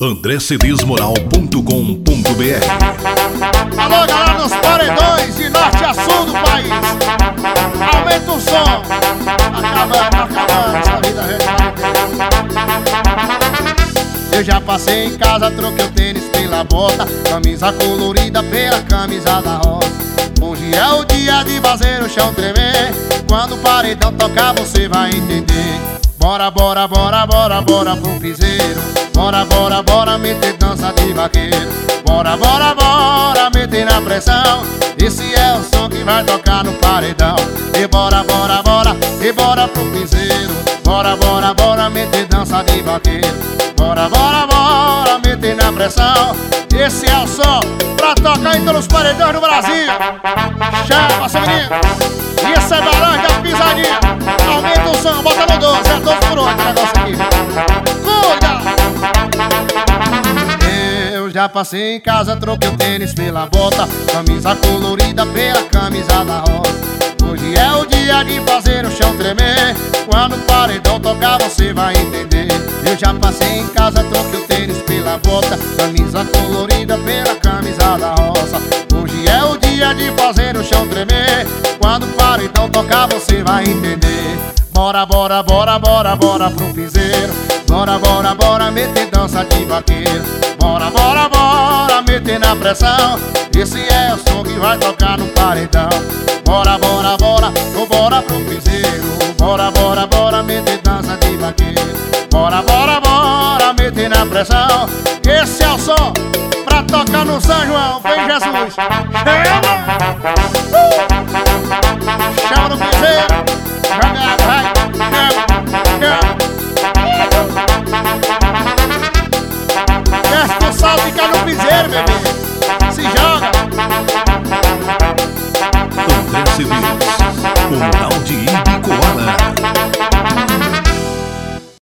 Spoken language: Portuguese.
andrecedesmoral.com.br. Alô, galera nos paredões de norte a sul do país. Aumenta o som. Acabando essa vida regional. Eu já passei em casa, troquei o tênis pela bota, camisa colorida pela camisa da rosa. Hoje é o dia de fazer o chão tremer. Quando o paredão tocar você vai entender. Bora, bora, bora, bora, bora pro piseiro. Bora, bora, bora, meter dança de vaqueiro. Bora, bora, bora, meter na pressão. Esse é o som que vai tocar no paredão. E bora, bora, bora, e bora pro piseiro. Bora, bora, bora, meter dança de vaqueiro. Bora, bora, bora, meter na pressão. Esse é o som pra tocar em todos os paredões do Brasil. Chama, seu menino. E esse é barulho da pisadinha. Aumenta o som, bota no 12, é 12 por 8 o negócio aqui. Cuida! Eu já passei em casa, troquei o tênis pela bota, camisa colorida pela camisa da rosa. Hoje é o dia de fazer o chão tremer. Quando o paredão tocar você vai entender. Eu já passei em casa, troquei o tênis pela bota, camisa colorida pela camisa da rosa. Hoje é o dia de fazer o chão tremer. Quando o paredão tocar você vai entender. Bora, bora, bora, bora, bora pro piseiro. Bora, bora, bora, meter dança de vaqueiro. Bora, bora, bora, meter na pressão. Esse é o som que vai tocar no paredão. Bora, bora, bora, bora pro piseiro. Bora, bora, bora, meter dança de vaqueiro. Bora, bora, bora, meter na pressão. Esse é o som pra tocar no São João. Vem Jesus. Chama no piseiro. Joga, vai, desce o sal, fica no piseiro, bebê. Se joga. André Cedês, o Naldi Ibicoara.